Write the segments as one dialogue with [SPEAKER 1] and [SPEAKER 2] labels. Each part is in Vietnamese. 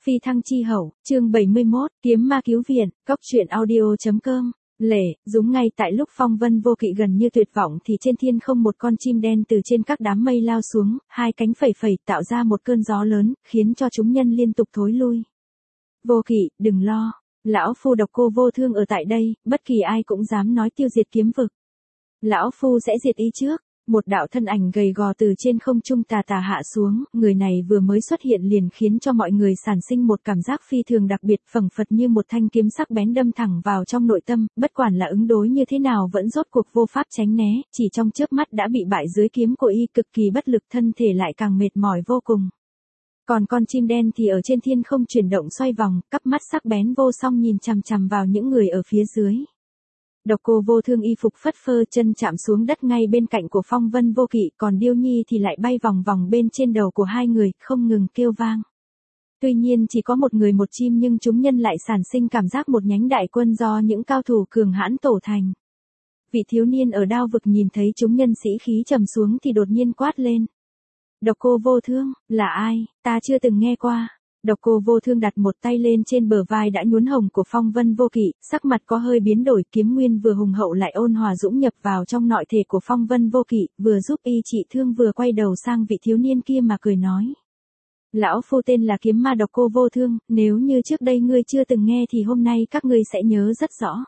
[SPEAKER 1] Phi thăng chi hậu, chương 71, kiếm ma cứu viện, cóc truyện audio.com. Lệ, Dũng ngay tại lúc phong vân vô kỵ gần như tuyệt vọng thì trên thiên không một con chim đen từ trên các đám mây lao xuống, hai cánh phẩy phẩy tạo ra một cơn gió lớn, khiến cho chúng nhân liên tục thối lui. Vô kỵ, đừng lo. Lão phu độc cô vô thương ở tại đây, bất kỳ ai cũng dám nói tiêu diệt kiếm vực. Lão phu sẽ diệt y trước. Một đạo thân ảnh gầy gò từ trên không trung tà tà hạ xuống, người này vừa mới xuất hiện liền khiến cho mọi người sản sinh một cảm giác phi thường đặc biệt, phẩng phật như một thanh kiếm sắc bén đâm thẳng vào trong nội tâm, bất quản là ứng đối như thế nào vẫn rốt cuộc vô pháp tránh né, chỉ trong chớp mắt đã bị bại dưới kiếm của y, cực kỳ bất lực, thân thể lại càng mệt mỏi vô cùng. Còn con chim đen thì ở trên thiên không chuyển động xoay vòng, cắp mắt sắc bén vô song nhìn chằm chằm vào những người ở phía dưới. Độc cô vô thương y phục phất phơ, chân chạm xuống đất ngay bên cạnh của phong vân vô kỵ, còn Điêu Nhi thì lại bay vòng vòng bên trên đầu của hai người, không ngừng kêu vang. Tuy nhiên chỉ có một người một chim nhưng chúng nhân lại sản sinh cảm giác một nhánh đại quân do những cao thủ cường hãn tổ thành. Vị thiếu niên ở Đao Vực nhìn thấy chúng nhân sĩ khí trầm xuống thì đột nhiên quát lên. Độc cô vô thương, là ai, ta chưa từng nghe qua. Độc cô vô thương đặt một tay lên trên bờ vai đã nhuốm hồng của phong vân vô kỵ, sắc mặt có hơi biến đổi, kiếm nguyên vừa hùng hậu lại ôn hòa dũng nhập vào trong nội thể của phong vân vô kỵ, vừa giúp y trị thương vừa quay đầu sang vị thiếu niên kia mà cười nói. Lão phu tên là kiếm ma độc cô vô thương, nếu như trước đây ngươi chưa từng nghe thì hôm nay các ngươi sẽ nhớ rất rõ.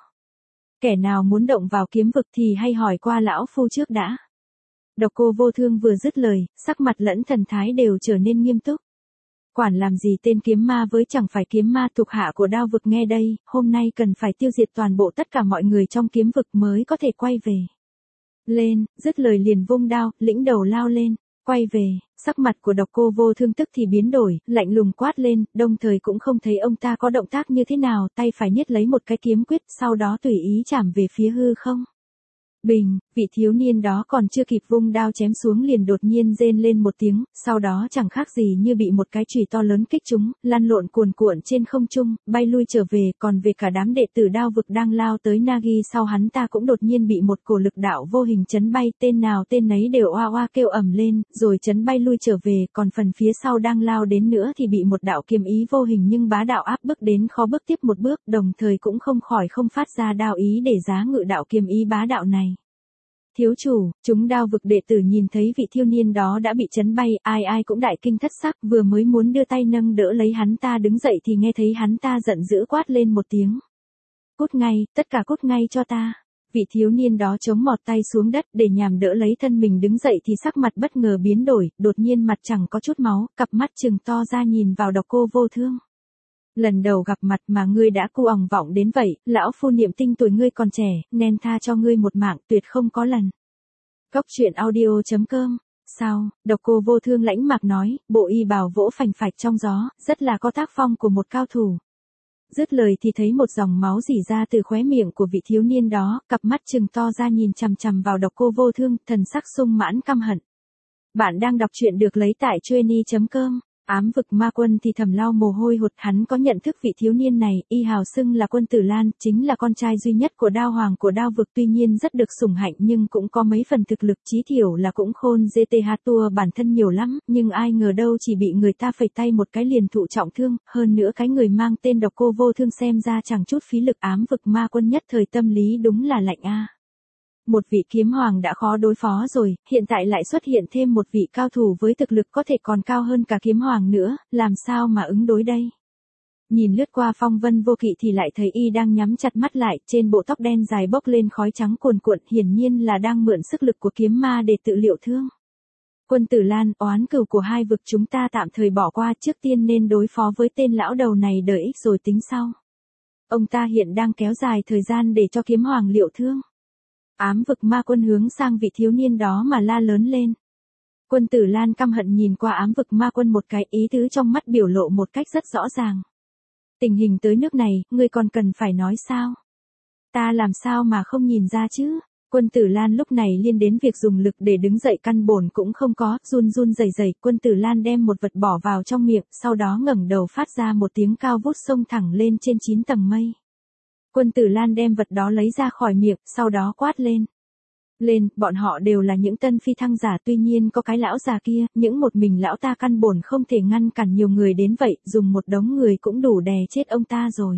[SPEAKER 1] Kẻ nào muốn động vào kiếm vực thì hay hỏi qua lão phu trước đã. Độc cô vô thương vừa dứt lời, sắc mặt lẫn thần thái đều trở nên nghiêm túc. Quản làm gì tên kiếm ma với chẳng phải kiếm ma thuộc hạ của Đao Vực, nghe đây, hôm nay cần phải tiêu diệt toàn bộ tất cả mọi người trong kiếm vực mới có thể quay về. Lên, dứt lời liền vung đao, lĩnh đầu lao lên, quay về, sắc mặt của độc cô vô thương tức thì biến đổi, lạnh lùng quát lên, đồng thời cũng không thấy ông ta có động tác như thế nào, tay phải niết lấy một cái kiếm quyết, sau đó tùy ý chạm về phía hư không. Bình, vị thiếu niên đó còn chưa kịp vung đao chém xuống liền đột nhiên rên lên một tiếng, sau đó chẳng khác gì như bị một cái chùy to lớn kích trúng, lăn lộn cuồn cuộn trên không trung, bay lui trở về, còn về cả đám đệ tử Đao Vực đang lao tới Nagi sau hắn ta cũng đột nhiên bị một cổ lực đạo vô hình chấn bay, tên nào tên nấy đều oa oa kêu ầm lên, rồi chấn bay lui trở về, còn phần phía sau đang lao đến nữa thì bị một đạo kiếm ý vô hình nhưng bá đạo áp bức đến khó bước tiếp một bước, đồng thời cũng không khỏi không phát ra đao ý để giá ngự đạo kiếm ý bá đạo này. Thiếu chủ, chúng Đao Vực đệ tử nhìn thấy vị thiếu niên đó đã bị chấn bay, ai ai cũng đại kinh thất sắc, vừa mới muốn đưa tay nâng đỡ lấy hắn ta đứng dậy thì nghe thấy hắn ta giận dữ quát lên một tiếng. Cút ngay, tất cả cút ngay cho ta. Vị thiếu niên đó chống mọt tay xuống đất để nhằm đỡ lấy thân mình đứng dậy thì sắc mặt bất ngờ biến đổi, đột nhiên mặt chẳng có chút máu, cặp mắt trừng to ra nhìn vào độc cô vô thương. Lần đầu gặp mặt mà ngươi đã cu òng vọng đến vậy, lão phu niệm tinh tuổi ngươi còn trẻ, nên tha cho ngươi một mạng tuyệt không có lần. Cóc truyện audio.com. Sao, độc cô vô thương lãnh mạc nói, bộ y bào vỗ phành phạch trong gió, rất là có tác phong của một cao thủ. Dứt lời thì thấy một dòng máu rỉ ra từ khóe miệng của vị thiếu niên đó, cặp mắt trừng to ra nhìn chằm chằm vào độc cô vô thương, thần sắc sung mãn căm hận. Bạn đang đọc truyện được lấy tại Chueny.com. Ám Vực Ma Quân thì thầm lau mồ hôi hột, hắn có nhận thức vị thiếu niên này, y hào xưng là Quân Tử Lan, chính là con trai duy nhất của Đao Hoàng của Đao Vực, tuy nhiên rất được sủng hạnh nhưng cũng có mấy phần thực lực, chí thiểu là cũng khôn GTH tua bản thân nhiều lắm, nhưng ai ngờ đâu chỉ bị người ta phẩy tay một cái liền thụ trọng thương, hơn nữa cái người mang tên độc cô vô thương xem ra chẳng chút phí lực. Ám Vực Ma Quân nhất thời tâm lý đúng là lạnh a. Một vị kiếm hoàng đã khó đối phó rồi, hiện tại lại xuất hiện thêm một vị cao thủ với thực lực có thể còn cao hơn cả kiếm hoàng nữa, làm sao mà ứng đối đây? Nhìn lướt qua phong vân vô kỵ thì lại thấy y đang nhắm chặt mắt lại, trên bộ tóc đen dài bốc lên khói trắng cuồn cuộn, hiển nhiên là đang mượn sức lực của kiếm ma để tự liệu thương. Quân Tử Lan, oán cừu của hai vực chúng ta tạm thời bỏ qua, trước tiên nên đối phó với tên lão đầu này đợi ích rồi tính sau. Ông ta hiện đang kéo dài thời gian để cho kiếm hoàng liệu thương. Ám Vực Ma Quân hướng sang vị thiếu niên đó mà la lớn lên. Quân Tử Lan căm hận nhìn qua Ám Vực Ma Quân một cái, ý tứ trong mắt biểu lộ một cách rất rõ ràng. Tình hình tới nước này, ngươi còn cần phải nói sao? Ta làm sao mà không nhìn ra chứ? Quân Tử Lan lúc này liên đến việc dùng lực để đứng dậy căn bổn cũng không có, run run rẩy rẩy, Quân Tử Lan đem một vật bỏ vào trong miệng, sau đó ngẩng đầu phát ra một tiếng cao vút xông thẳng lên trên 9 tầng mây. Quân Tử Lan đem vật đó lấy ra khỏi miệng, sau đó quát lên. lên, bọn họ đều là những tân phi thăng giả, tuy nhiên có cái lão già kia, những một mình lão ta căn bổn không thể ngăn cản nhiều người đến vậy, dùng một đống người cũng đủ đè chết ông ta rồi.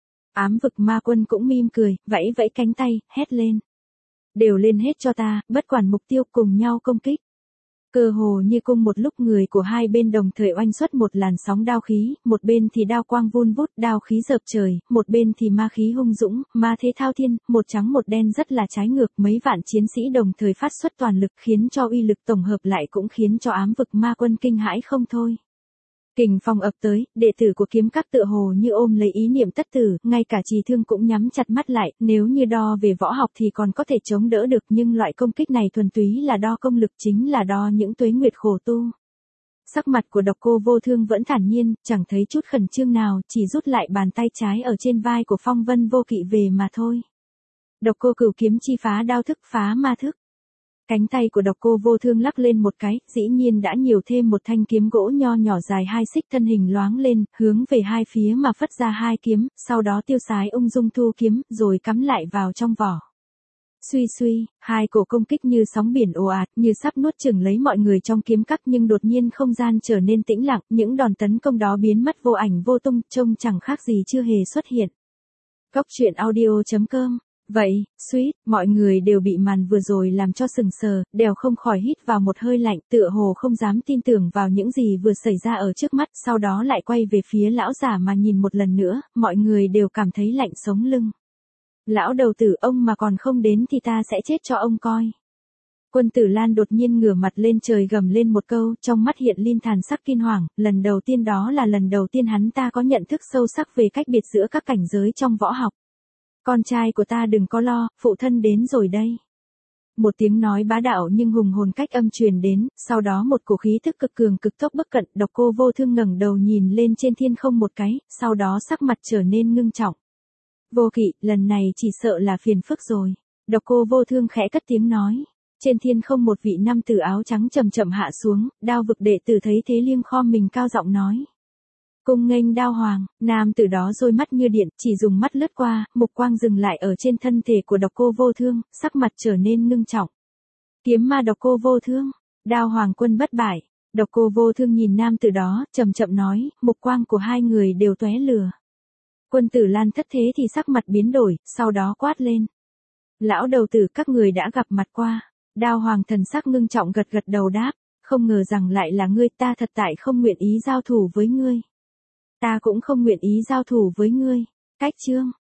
[SPEAKER 1] Ám vực ma quân cũng mỉm cười, vẫy vẫy cánh tay, hét lên. Đều lên hết cho ta, bất quản mục tiêu, cùng nhau công kích. Cơ hồ như cùng một lúc người của hai bên đồng thời oanh xuất một làn sóng đao khí, một bên thì đao quang vun vút, đao khí dợp trời, một bên thì ma khí hung dũng, ma thế thao thiên, một trắng một đen rất là trái ngược, mấy vạn chiến sĩ đồng thời phát xuất toàn lực khiến cho uy lực tổng hợp lại cũng khiến cho ám vực ma quân kinh hãi không thôi. Kình phong ập tới, đệ tử của kiếm các tựa hồ như ôm lấy ý niệm tất tử, ngay cả Trì Thương cũng nhắm chặt mắt lại, nếu như đo về võ học thì còn có thể chống đỡ được, nhưng loại công kích này thuần túy là đo công lực, chính là đo những tuế nguyệt khổ tu. Sắc mặt của Độc Cô Vô Thương vẫn thản nhiên, chẳng thấy chút khẩn trương nào, chỉ rút lại bàn tay trái ở trên vai của Phong Vân Vô Kỵ về mà thôi. Độc Cô Cửu kiếm chi phá đao thức, phá ma thức. Cánh tay của Độc Cô Vô Thương lắc lên một cái, dĩ nhiên đã nhiều thêm một thanh kiếm gỗ nho nhỏ dài 2 xích, thân hình loáng lên, hướng về hai phía mà phất ra 2 kiếm, sau đó tiêu sái ung dung thu kiếm, rồi cắm lại vào trong vỏ. Suy suy, 2 cổ công kích như sóng biển ồ ạt, như sắp nuốt chửng lấy mọi người trong kiếm các, nhưng đột nhiên không gian trở nên tĩnh lặng, những đòn tấn công đó biến mất vô ảnh vô tung, trông chẳng khác gì chưa hề xuất hiện. Góc truyện audio.com. Vậy, suýt, mọi người đều bị màn vừa rồi làm cho sừng sờ, đều không khỏi hít vào một hơi lạnh, tựa hồ không dám tin tưởng vào những gì vừa xảy ra ở trước mắt, sau đó lại quay về phía lão giả mà nhìn một lần nữa, mọi người đều cảm thấy lạnh sống lưng. Lão đầu tử, ông mà còn không đến thì ta sẽ chết cho ông coi. Quân Tử Lan đột nhiên ngửa mặt lên trời gầm lên một câu, trong mắt hiện lên thàn sắc kinh hoàng, lần đầu tiên, đó là lần đầu tiên hắn ta có nhận thức sâu sắc về cách biệt giữa các cảnh giới trong võ học. Con trai của ta đừng có lo, phụ thân đến rồi đây. Một tiếng nói bá đạo nhưng hùng hồn cách âm truyền đến, sau đó một cổ khí thức cực cường cực tốc bất cận, Độc Cô Vô Thương ngẩng đầu nhìn lên trên thiên không một cái, sau đó sắc mặt trở nên ngưng trọng. Vô Kỵ, lần này chỉ sợ là phiền phức rồi. Độc Cô Vô Thương khẽ cất tiếng nói. Trên thiên không một vị nam tử áo trắng chậm chậm hạ xuống, Đao vực đệ tử thấy thế liêng khom mình cao giọng nói. Cung nghênh Đao Hoàng, nam tử đó đôi mắt như điện, chỉ dùng mắt lướt qua, mục quang dừng lại ở trên thân thể của Độc Cô Vô Thương, sắc mặt trở nên ngưng trọng. Kiếm ma Độc Cô Vô Thương, Đao Hoàng quân bất bại. Độc Cô Vô Thương nhìn nam tử đó, chậm chậm nói, mục quang của hai người đều tóe lửa. Quân Tử Lan thất thế thì sắc mặt biến đổi, sau đó quát lên. Lão đầu tử, các người đã gặp mặt qua. Đao Hoàng thần sắc ngưng trọng gật gật đầu đáp, không ngờ rằng lại là ngươi, ta thật tại không nguyện ý giao thủ với ngươi. Ta cũng không nguyện ý giao thủ với ngươi. Cách chương.